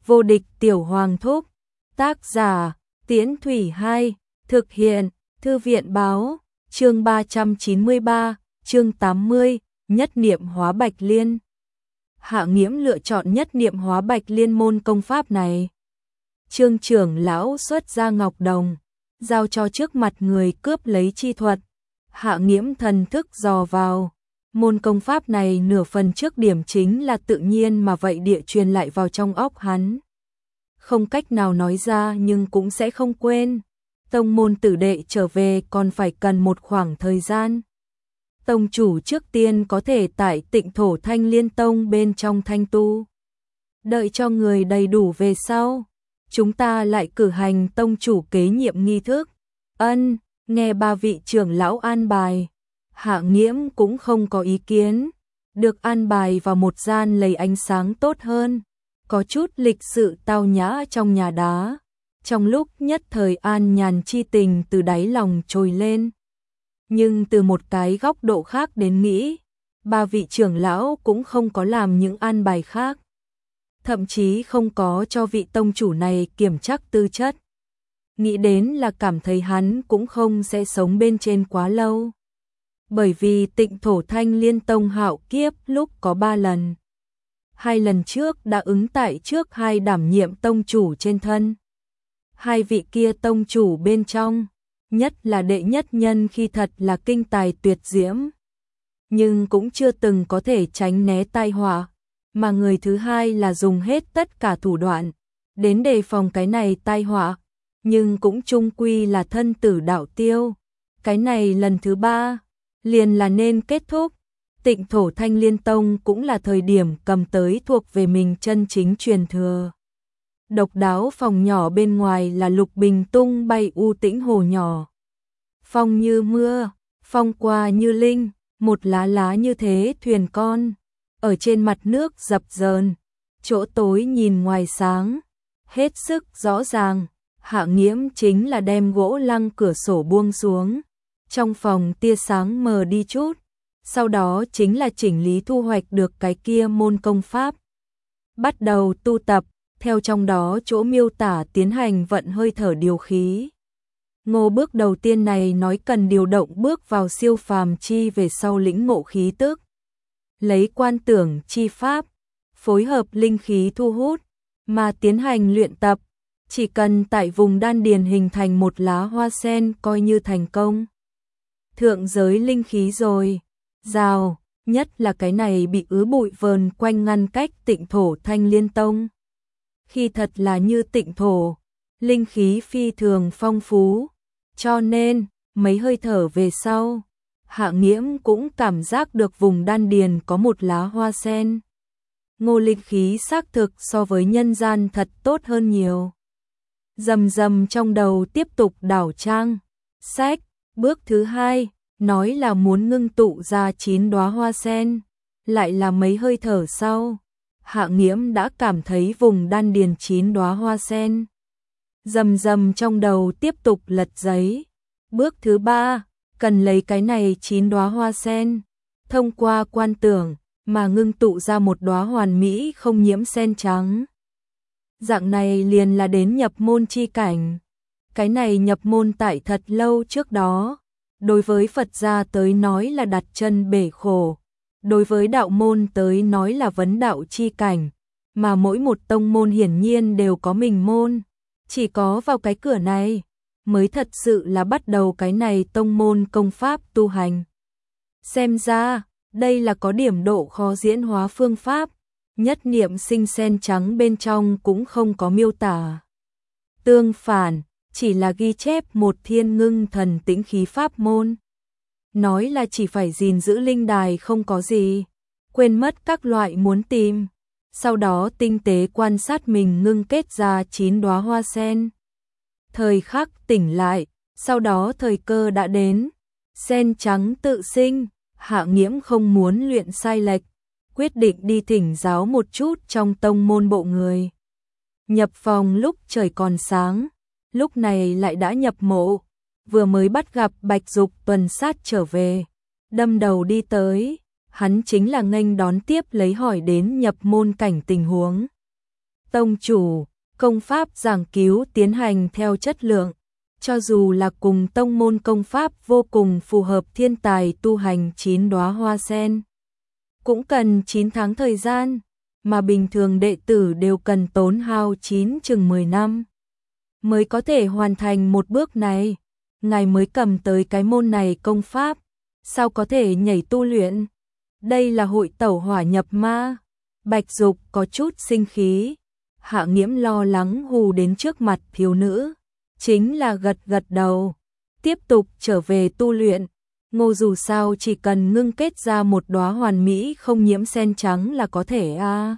Vô địch tiểu hoàng thúc. Tác giả, Tiễn Thủy 2, thực hiện, Thư viện báo, chương 393, chương 80, nhất niệm hóa Bạch Liên. Hạ Nghiễm lựa chọn nhất niệm hóa Bạch Liên môn công pháp này. Trương trưởng lão xuất ra ngọc đồng, giao cho trước mặt người cướp lấy chi thuật. Hạ Nghiễm thần thức dò vào. Môn công pháp này nửa phần trước điểm chính là tự nhiên mà vậy địa truyền lại vào trong óc hắn. Không cách nào nói ra nhưng cũng sẽ không quên. Tông môn tử đệ trở về còn phải cần một khoảng thời gian. Tông chủ trước tiên có thể tại Tịnh Thổ Thanh Liên Tông bên trong thanh tu. Đợi cho người đầy đủ về sau, chúng ta lại cử hành tông chủ kế nhiệm nghi thức. Ân, nghe ba vị trưởng lão an bài. Hạ Nghiễm cũng không có ý kiến, được an bài vào một gian lấy ánh sáng tốt hơn, có chút lịch sự tao nhã trong nhà đá. Trong lúc nhất thời an nhàn chi tình từ đáy lòng trồi lên. Nhưng từ một cái góc độ khác đến nghĩ, ba vị trưởng lão cũng không có làm những an bài khác. Thậm chí không có cho vị tông chủ này kiểm trắc tư chất. Nghĩ đến là cảm thấy hắn cũng không sẽ sống bên trên quá lâu. Bởi vì Tịnh Thổ Thanh Liên Tông hạo kiếp lúc có 3 lần. 2 lần trước đã ứng tại trước 2 đảm nhiệm tông chủ trên thân. 2 vị kia tông chủ bên trong, nhất là đệ nhất nhân khi thật là kinh tài tuyệt diễm. Nhưng cũng chưa từng có thể tránh né tai họa, mà người thứ hai là dùng hết tất cả thủ đoạn, đến đề phòng cái này tai họa, nhưng cũng chung quy là thân tử đạo tiêu. Cái này lần thứ 3, liền là nên kết thúc. Tịnh Thổ Thanh Liên Tông cũng là thời điểm cầm tới thuộc về mình chân chính truyền thừa. Độc đáo phòng nhỏ bên ngoài là lục bình tung bay u tĩnh hồ nhỏ. Phong như mưa, phong qua như linh, một lá lá như thế thuyền con. Ở trên mặt nước dập dờn, chỗ tối nhìn ngoài sáng, hết sức rõ ràng. Hạ Nghiễm chính là đem gỗ lăng cửa sổ buông xuống. Trong phòng tia sáng mờ đi chút, sau đó chính là chỉnh lý thu hoạch được cái kia môn công pháp. Bắt đầu tu tập, theo trong đó chỗ miêu tả tiến hành vận hơi thở điều khí. Ngô bước đầu tiên này nói cần điều động bước vào siêu phàm chi về sau lĩnh ngộ khí tức. Lấy quan tưởng chi pháp, phối hợp linh khí thu hút, mà tiến hành luyện tập. Chỉ cần tại vùng đan điền hình thành một lá hoa sen coi như thành công. Thượng giới linh khí rồi, rào, nhất là cái này bị ứ bụi vờn quanh ngăn cách Tịnh Thổ Thanh Liên Tông. Khi thật là như Tịnh Thổ, linh khí phi thường phong phú, cho nên mấy hơi thở về sau, Hạ Nghiễm cũng cảm giác được vùng đan điền có một lá hoa sen. Ngô linh khí xác thực so với nhân gian thật tốt hơn nhiều. Rầm rầm trong đầu tiếp tục đảo trang, sách. Bước thứ 2, nói là muốn ngưng tụ ra 9 đóa hoa sen, lại là mấy hơi thở sau, Hạ Nghiễm đã cảm thấy vùng đan điền 9 đóa hoa sen. Rầm rầm trong đầu tiếp tục lật giấy. Bước thứ 3, cần lấy cái này 9 đóa hoa sen, thông qua quan tưởng mà ngưng tụ ra một đóa hoàn mỹ không nhiễm sen trắng. Dạng này liền là đến nhập môn chi cảnh. Cái này nhập môn tại thật lâu trước đó, đối với Phật gia tới nói là đặt chân bể khổ, đối với đạo môn tới nói là vấn đạo chi cảnh, mà mỗi một tông môn hiển nhiên đều có mình môn, chỉ có vào cái cửa này mới thật sự là bắt đầu cái này tông môn công pháp tu hành. Xem ra, đây là có điểm độ khó diễn hóa phương pháp, nhất niệm sinh sen trắng bên trong cũng không có miêu tả. Tương phản, chỉ là ghi chép một thiên ngưng thần tĩnh khí pháp môn. Nói là chỉ phải gìn giữ linh đài không có gì, quên mất các loại muốn tìm, sau đó tinh tế quan sát mình ngưng kết ra 9 đóa hoa sen. Thời khắc tỉnh lại, sau đó thời cơ đã đến, sen trắng tự sinh, Hạ Nghiễm không muốn luyện sai lệch, quyết định đi thỉnh giáo một chút trong tông môn bộ người. Nhập phòng lúc trời còn sáng, lúc này lại đã nhập mộ, vừa mới bắt gặp Bạch Dục tuần sát trở về, đâm đầu đi tới, hắn chính là nghênh đón tiếp lấy hỏi đến nhập môn cảnh tình huống. Tông chủ, công pháp giảng cứu tiến hành theo chất lượng, cho dù là cùng tông môn công pháp vô cùng phù hợp thiên tài tu hành 9 đóa hoa sen. Cũng cần 9 tháng thời gian, mà bình thường đệ tử đều cần tốn hao chừng 10 năm. Mới có thể hoàn thành một bước này, ngài mới cầm tới cái môn này công pháp, sao có thể nhảy tu luyện? Đây là hội tẩu hỏa nhập ma. Bạch Dục có chút sinh khí, Hạ Nghiễm lo lắng hù đến trước mặt thiếu nữ, chính là gật gật đầu, tiếp tục trở về tu luyện. Ngô dù sao chỉ cần ngưng kết ra một đóa hoàn mỹ không nhiễm sen trắng là có thể a.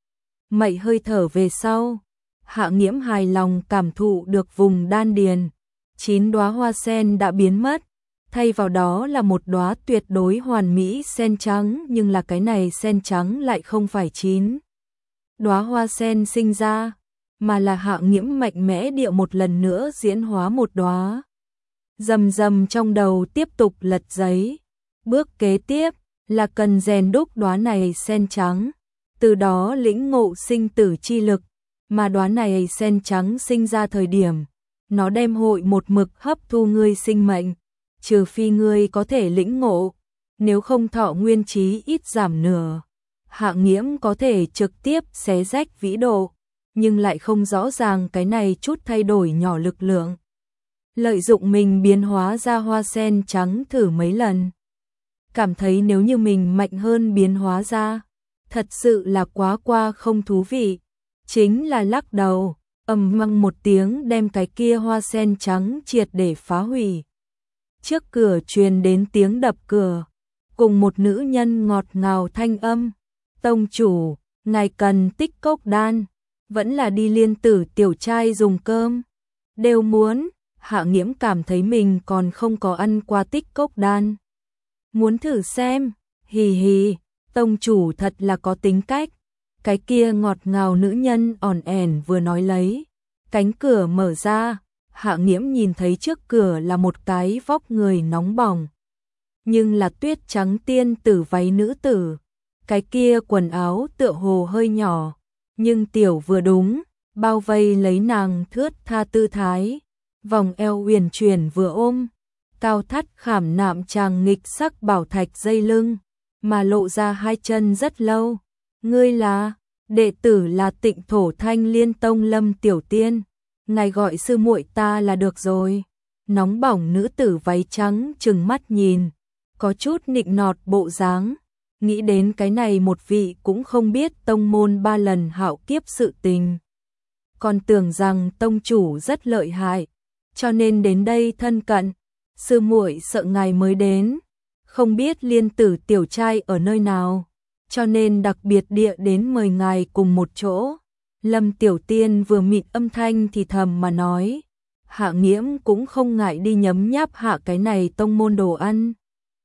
Mậy hơi thở về sau, Hạ Nghiễm hài lòng cảm thụ được vùng đan điền, 9 đóa hoa sen đã biến mất, thay vào đó là một đóa tuyệt đối hoàn mỹ sen trắng, nhưng là cái này sen trắng lại không phải 9 đóa hoa sen sinh ra, mà là Hạ Nghiễm mạnh mẽ địa một lần nữa diễn hóa một đóa. Rầm rầm trong đầu tiếp tục lật giấy, bước kế tiếp là cần rèn đúc đóa này sen trắng, từ đó lĩnh ngộ sinh tử chi lực, mà đóa này sen trắng sinh ra thời điểm, nó đem hội một mực hấp thu ngươi sinh mệnh, trừ phi ngươi có thể lĩnh ngộ, nếu không thọ nguyên chí ít giảm nửa. Hạ Nghiễm có thể trực tiếp xé rách vĩ độ, nhưng lại không rõ ràng cái này chút thay đổi nhỏ lực lượng. Lợi dụng mình biến hóa ra hoa sen trắng thử mấy lần. Cảm thấy nếu như mình mạnh hơn biến hóa ra, thật sự là quá qua không thú vị. Chính là lắc đầu, ầm vang một tiếng đem cái kia hoa sen trắng triệt để phá hủy. Trước cửa truyền đến tiếng đập cửa, cùng một nữ nhân ngọt ngào thanh âm. Tông chủ, ngài cần tích cốc đan, vẫn là đi Liên Tử tiểu trai dùng cơm. Đều muốn. Hạ Nghiễm cảm thấy mình còn không có ăn qua tích cốc đan. Muốn thử xem, hì hì, tông chủ thật là có tính cách. Cái kia ngọt ngào nữ nhân ỏn ẻn vừa nói lấy. Cánh cửa mở ra, Hạ Nghiễm nhìn thấy trước cửa là một cái vóc người nóng bỏng. Nhưng là tuyết trắng tiên tử váy nữ tử. Cái kia quần áo tựa hồ hơi nhỏ, nhưng tiểu vừa đúng, bao vây lấy nàng thướt tha tư thái. Vòng eo uyển chuyển vừa ôm, cao thắt khảm nạm tràng nghịch sắc bảo thạch dây lưng, mà lộ ra hai chân rất lâu. Ngươi là, đệ tử là Tịnh Thổ Thanh Liên Tông Lâm Tiểu Tiên, ngài gọi sư muội ta là được rồi. Nóng bỏng nữ tử váy trắng trừng mắt nhìn, có chút nịnh nọt bộ dáng, nghĩ đến cái này một vị cũng không biết tông môn 3 lần hạo kiếp sự tình. Còn tưởng rằng tông chủ rất lợi hại, cho nên đến đây thân cận. Sư muội sợ ngài mới đến, không biết Liên Tử tiểu trai ở nơi nào, cho nên đặc biệt địa đến mời ngài cùng một chỗ. Lâm Tiểu Tiên vừa mịn âm thanh thì thầm mà nói. Hạ Nghiễm cũng không ngại đi nhấm nháp hạ cái này tông môn đồ ăn.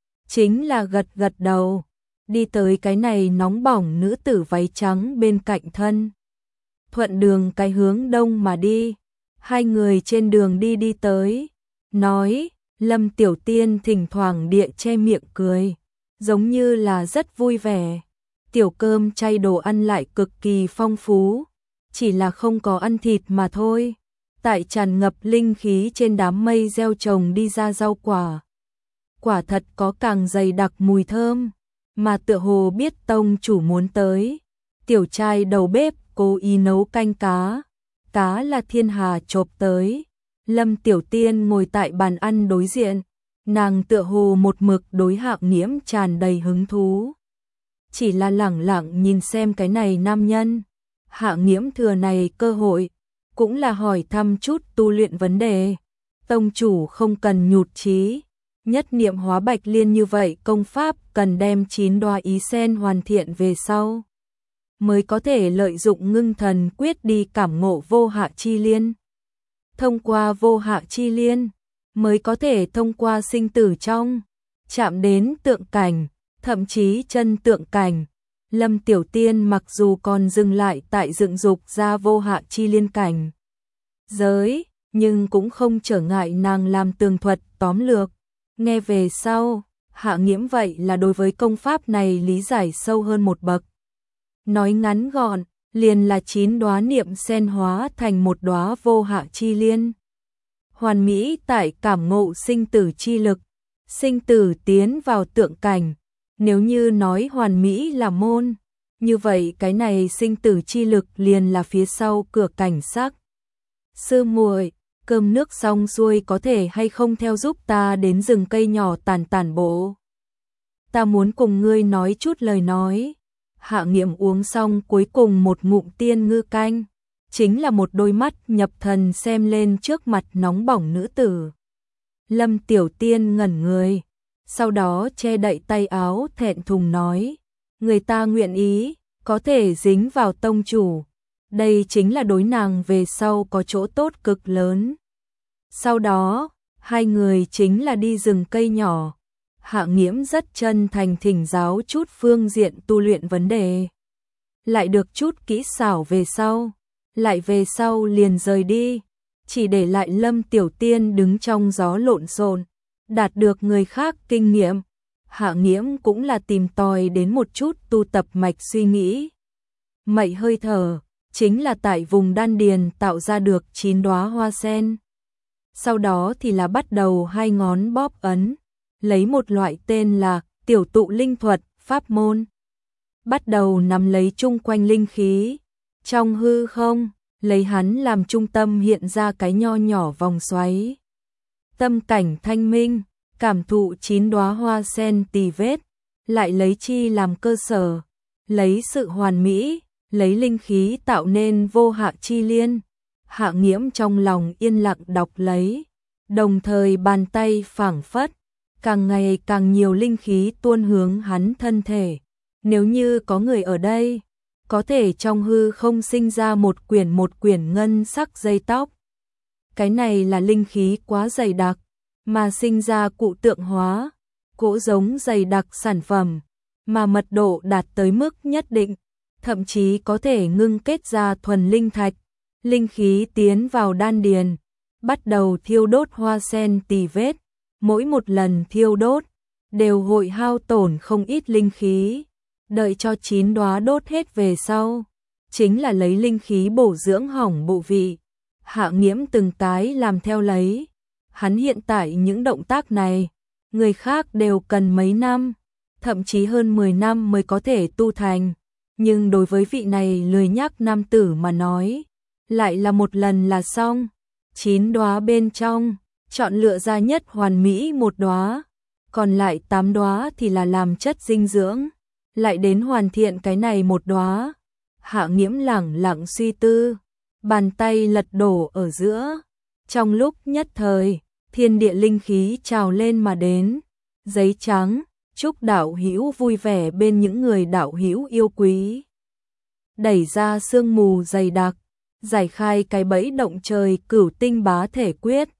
Chính là gật gật đầu, đi tới cái này nóng bỏng nữ tử váy trắng bên cạnh thân. Thuận đường cái hướng đông mà đi. Hai người trên đường đi tới, nói, Lâm Tiểu Tiên thỉnh thoảng địa che miệng cười, giống như là rất vui vẻ. Tiểu cơm chay đồ ăn lại cực kỳ phong phú, chỉ là không có ăn thịt mà thôi. Tại tràn ngập linh khí trên đám mây gieo trồng đi ra rau quả. Quả thật có càng dày đặc mùi thơm, mà tựa hồ biết tông chủ muốn tới. Tiểu trai đầu bếp cố ý nấu canh cá. Cá là Thiên Hà chộp tới. Lâm Tiểu Tiên ngồi tại bàn ăn đối diện, nàng tựa hồ một mực đối Hạ Nghiễm tràn đầy hứng thú. Chỉ là lẳng lặng nhìn xem cái này nam nhân. Hạ Nghiễm thừa này cơ hội, cũng là hỏi thăm chút tu luyện vấn đề. Tông chủ không cần nhụt chí, nhất niệm hóa bạch liên như vậy công pháp cần đem 9 đóa ý sen hoàn thiện về sau, mới có thể lợi dụng ngưng thần quyết đi cảm ngộ vô hạ chi liên. Thông qua vô hạ chi liên, mới có thể thông qua sinh tử trong, chạm đến tượng cảnh, thậm chí chân tượng cảnh. Lâm Tiểu Tiên mặc dù còn dừng lại tại dựng dục ra vô hạ chi liên cảnh giới, nhưng cũng không trở ngại nàng làm tường thuật tóm lược. Nghe về sau, Hạ Nghiễm vậy là đối với công pháp này lý giải sâu hơn một bậc. Nói ngắn gọn, liền là 9 đóa niệm sen hóa thành một đóa vô hạ chi liên. Hoàn mỹ tại cảm ngộ sinh tử chi lực, sinh tử tiến vào tượng cảnh. Nếu như nói hoàn mỹ là môn, như vậy cái này sinh tử chi lực liền là phía sau cửa cảnh sắc. Sư muội, cơm nước xong xuôi có thể hay không theo giúp ta đến rừng cây nhỏ tản tản bộ. Ta muốn cùng ngươi nói chút lời nói. Hạ Nghiễm uống xong cuối cùng một ngụm tiên ngư canh, chính là một đôi mắt nhập thần xem lên trước mặt nóng bỏng nữ tử. Lâm Tiểu Tiên ngẩn người, sau đó che đậy tay áo thẹn thùng nói, người ta nguyện ý, có thể dính vào tông chủ. Đây chính là đối nàng về sau có chỗ tốt cực lớn. Sau đó, hai người chính là đi rừng cây nhỏ. Hạ Nghiễm rất chân thành thỉnh giáo chút phương diện tu luyện vấn đề. Lại được chút kỹ xảo về sau liền rời đi. Chỉ để lại Lâm Tiểu Tiên đứng trong gió lộn xộn, đạt được người khác kinh nghiệm. Hạ Nghiễm cũng là tìm tòi đến một chút tu tập mạch suy nghĩ. Mệnh hơi thở, chính là tại vùng đan điền tạo ra được 9 đóa hoa sen. Sau đó thì là bắt đầu hai ngón bóp ấn, lấy một loại tên là tiểu tụ linh thuật, pháp môn. Bắt đầu nắm lấy chung quanh linh khí, trong hư không, lấy hắn làm trung tâm hiện ra cái nho nhỏ vòng xoáy. Tâm cảnh thanh minh, cảm thụ 9 đóa hoa sen tì vết, lại lấy chi làm cơ sở, lấy sự hoàn mỹ, lấy linh khí tạo nên vô hạ chi liên. Hạ Nghiễm trong lòng yên lặng đọc lấy, đồng thời bàn tay phảng phất, càng ngày càng nhiều linh khí tuôn hướng hắn thân thể. Nếu như có người ở đây, có thể trong hư không sinh ra một quyển ngân sắc dây tóc. Cái này là linh khí quá dày đặc, mà sinh ra cụ tượng hóa, cỗ giống dày đặc sản phẩm, mà mật độ đạt tới mức nhất định, thậm chí có thể ngưng kết ra thuần linh thạch. Linh khí tiến vào đan điền, bắt đầu thiêu đốt hoa sen tì vết, mỗi một lần thiêu đốt đều hội hao tổn không ít linh khí. Đợi cho 9 đóa đốt hết về sau, chính là lấy linh khí bổ dưỡng hỏng bộ vị. Hạ Nghiễm từng cái làm theo lấy. Hắn hiện tại những động tác này, người khác đều cần mấy năm, thậm chí hơn 10 năm mới có thể tu thành. Nhưng đối với vị này lười nhác nam tử mà nói, lại là một lần là xong. 9 đóa bên trong, chọn lựa ra nhất hoàn mỹ một đóa, còn lại 8 đóa thì là làm chất dinh dưỡng, lại đến hoàn thiện cái này một đóa. Hạ Nghiễm lẳng lặng suy tư, bàn tay lật đổ ở giữa, trong lúc nhất thời, thiên địa linh khí trào lên mà đến. Giấy trắng, chúc đạo hữu vui vẻ bên những người đạo hữu yêu quý. Đẩy ra sương mù dày đặc, giải khai cái bẫy động trời cửu tinh bá thể quyết.